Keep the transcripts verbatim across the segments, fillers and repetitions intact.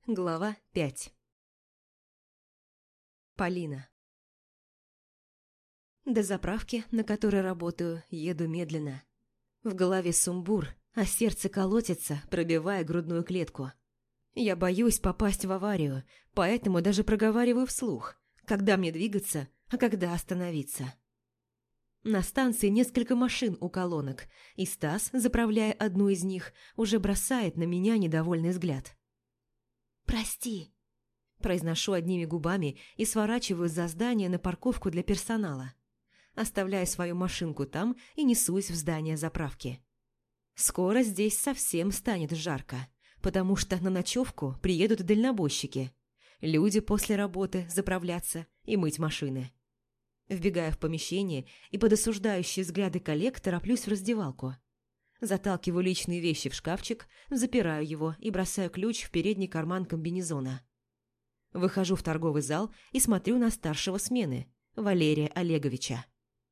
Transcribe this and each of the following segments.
Глава пять. Полина. До заправки, на которой работаю, еду медленно. В голове сумбур, а сердце колотится, пробивая грудную клетку. Я боюсь попасть в аварию, поэтому даже проговариваю вслух, когда мне двигаться, а когда остановиться. На станции несколько машин у колонок, и Стас, заправляя одну из них, уже бросает на меня недовольный взгляд. «Прости», – произношу одними губами и сворачиваю за здание на парковку для персонала. Оставляю свою машинку там и несусь в здание заправки. Скоро здесь совсем станет жарко, потому что на ночевку приедут дальнобойщики. Люди после работы заправляться и мыть машины. Вбегаю в помещение и под осуждающие взгляды коллег тороплюсь в раздевалку. Заталкиваю личные вещи в шкафчик, запираю его и бросаю ключ в передний карман комбинезона. Выхожу в торговый зал и смотрю на старшего смены, Валерия Олеговича.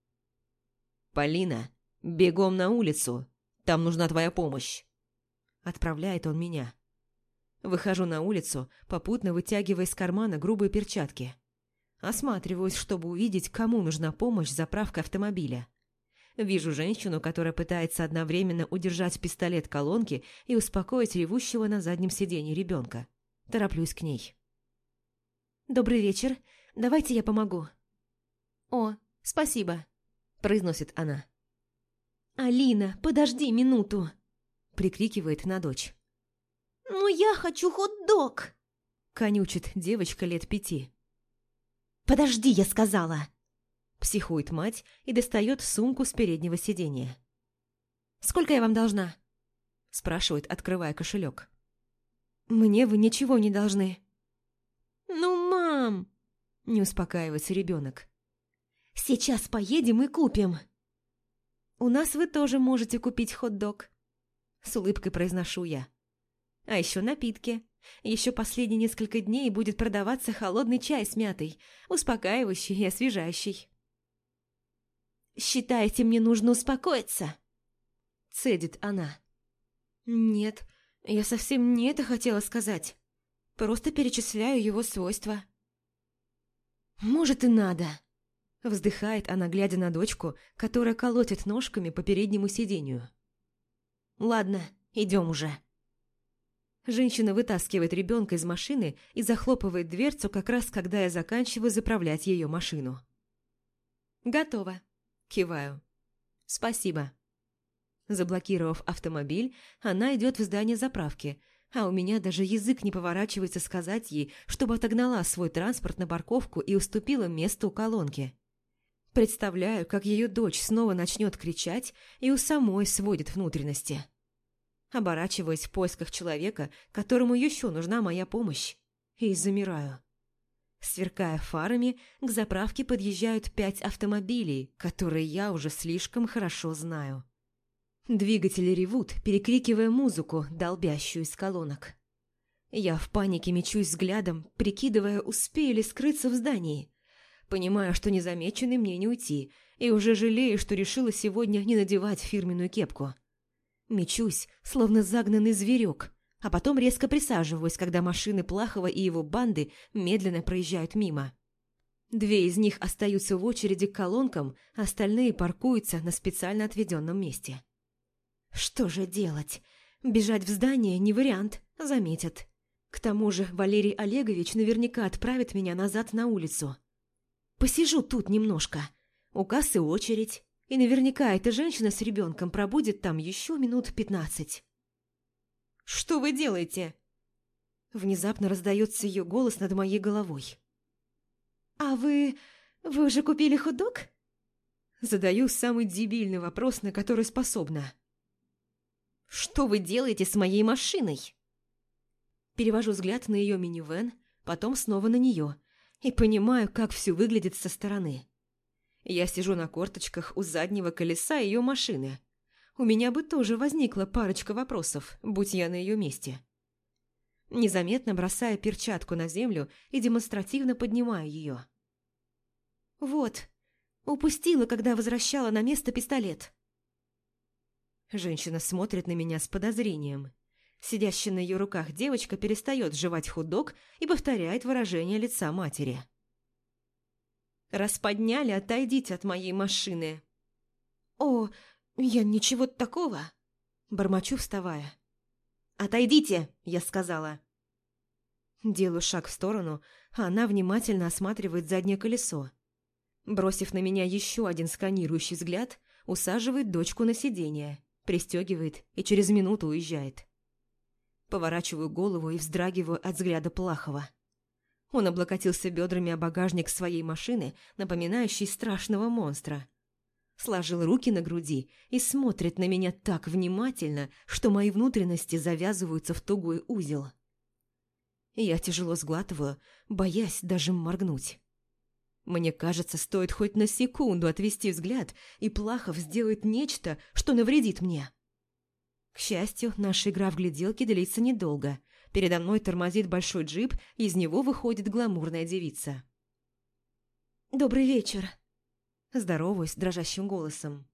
«Полина, бегом на улицу, там нужна твоя помощь!» Отправляет он меня. Выхожу на улицу, попутно вытягивая из кармана грубые перчатки. Осматриваюсь, чтобы увидеть, кому нужна помощь с заправкой автомобиля. Вижу женщину, которая пытается одновременно удержать пистолет колонки и успокоить ревущего на заднем сиденье ребенка. Тороплюсь к ней. «Добрый вечер. Давайте я помогу». «О, спасибо», – произносит она. «Алина, подожди минуту», – прикрикивает на дочь. «Ну я хочу хот-дог», – конючит девочка лет пяти. «Подожди, я сказала!» Психует мать и достает сумку с переднего сиденья. «Сколько я вам должна?» Спрашивает, открывая кошелек. «Мне вы ничего не должны». «Ну, мам!» Не успокаивается ребенок. «Сейчас поедем и купим». «У нас вы тоже можете купить хот-дог», с улыбкой произношу я. «А еще напитки. Еще последние несколько дней будет продаваться холодный чай с мятой, успокаивающий и освежающий». «Считаете, мне нужно успокоиться?» Цедит она. «Нет, я совсем не это хотела сказать. Просто перечисляю его свойства». «Может, и надо», – вздыхает она, глядя на дочку, которая колотит ножками по переднему сиденью. «Ладно, идем уже». Женщина вытаскивает ребенка из машины и захлопывает дверцу, как раз когда я заканчиваю заправлять ее машину. «Готово», – киваю. «Спасибо». Заблокировав автомобиль, она идет в здание заправки, а у меня даже язык не поворачивается сказать ей, чтобы отогнала свой транспорт на парковку и уступила место у колонки. Представляю, как ее дочь снова начнет кричать и у самой сводит внутренности. Оборачиваясь в поисках человека, которому еще нужна моя помощь, и замираю. Сверкая фарами, к заправке подъезжают пять автомобилей, которые я уже слишком хорошо знаю. Двигатели ревут, перекрикивая музыку, долбящую из колонок. Я в панике мечусь взглядом, прикидывая, успею ли скрыться в здании. Понимаю, что незамеченной мне не уйти, и уже жалею, что решила сегодня не надевать фирменную кепку. Мечусь, словно загнанный зверек, а потом резко присаживаюсь, когда машины Плахова и его банды медленно проезжают мимо. Две из них остаются в очереди к колонкам, а остальные паркуются на специально отведенном месте. Что же делать? Бежать в здание не вариант, заметят. К тому же Валерий Олегович наверняка отправит меня назад на улицу. Посижу тут немножко. У кассы очередь. И наверняка эта женщина с ребенком пробудет там еще минут пятнадцать. «Что вы делаете?» Внезапно раздается ее голос над моей головой. «А вы... вы уже купили хот-дог?» Задаю самый дебильный вопрос, на который способна. «Что вы делаете с моей машиной?» Перевожу взгляд на ее минивэн, потом снова на нее, и понимаю, как все выглядит со стороны. Я сижу на корточках у заднего колеса ее машины. У меня бы тоже возникла парочка вопросов, будь я на ее месте. Незаметно бросая перчатку на землю и демонстративно поднимаю ее. «Вот, упустила, когда возвращала на место пистолет». Женщина смотрит на меня с подозрением. Сидящая на ее руках девочка перестает жевать хот-дог и повторяет выражение лица матери. «Раз подняли, отойдите от моей машины». «О, я ничего такого», – бормочу, вставая. «Отойдите», – я сказала. Делаю шаг в сторону, а она внимательно осматривает заднее колесо. Бросив на меня еще один сканирующий взгляд, усаживает дочку на сиденье, пристегивает и через минуту уезжает. Поворачиваю голову и вздрагиваю от взгляда Плахова. Он облокотился бедрами о багажник своей машины, напоминающей страшного монстра. Сложил руки на груди и смотрит на меня так внимательно, что мои внутренности завязываются в тугой узел. Я тяжело сглатываю, боясь даже моргнуть. Мне кажется, стоит хоть на секунду отвести взгляд, и Плахов сделает нечто, что навредит мне. К счастью, наша игра в гляделки длится недолго. Передо мной тормозит большой джип, и из него выходит гламурная девица. «Добрый вечер», – здороваюсь дрожащим голосом.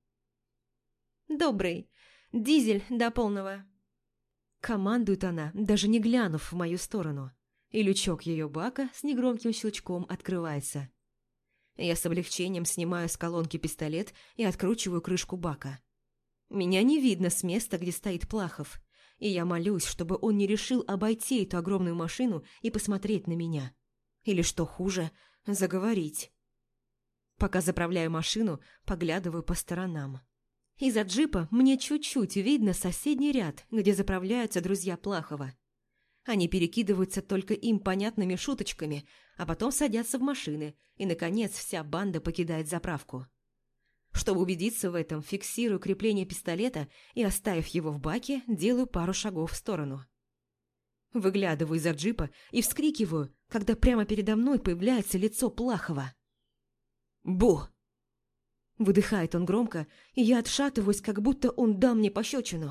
«Добрый. Дизель до полного». Командует она, даже не глянув в мою сторону, и лючок ее бака с негромким щелчком открывается. Я с облегчением снимаю с колонки пистолет и откручиваю крышку бака. Меня не видно с места, где стоит Плахов, и я молюсь, чтобы он не решил обойти эту огромную машину и посмотреть на меня. Или, что хуже, заговорить. Пока заправляю машину, поглядываю по сторонам. Из-за джипа мне чуть-чуть видно соседний ряд, где заправляются друзья Плахова. Они перекидываются только им понятными шуточками, а потом садятся в машины, и, наконец, вся банда покидает заправку. Чтобы убедиться в этом, фиксирую крепление пистолета и, оставив его в баке, делаю пару шагов в сторону. Выглядываю из-за джипа и вскрикиваю, когда прямо передо мной появляется лицо Плахова. «Бу!» Выдыхает он громко, и я отшатываюсь, как будто он дал мне пощечину.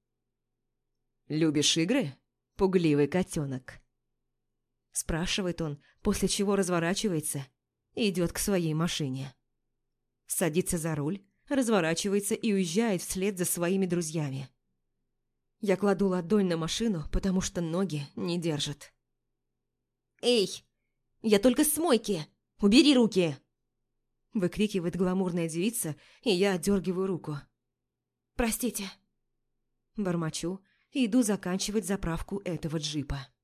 «Любишь игры, пугливый котенок?» Спрашивает он, после чего разворачивается и идет к своей машине. Садится за руль, разворачивается и уезжает вслед за своими друзьями. Я кладу ладонь на машину, потому что ноги не держат. «Эй, я только с мойки! Убери руки!» Выкрикивает гламурная девица, и я отдергиваю руку. «Простите». Бормочу и иду заканчивать заправку этого джипа.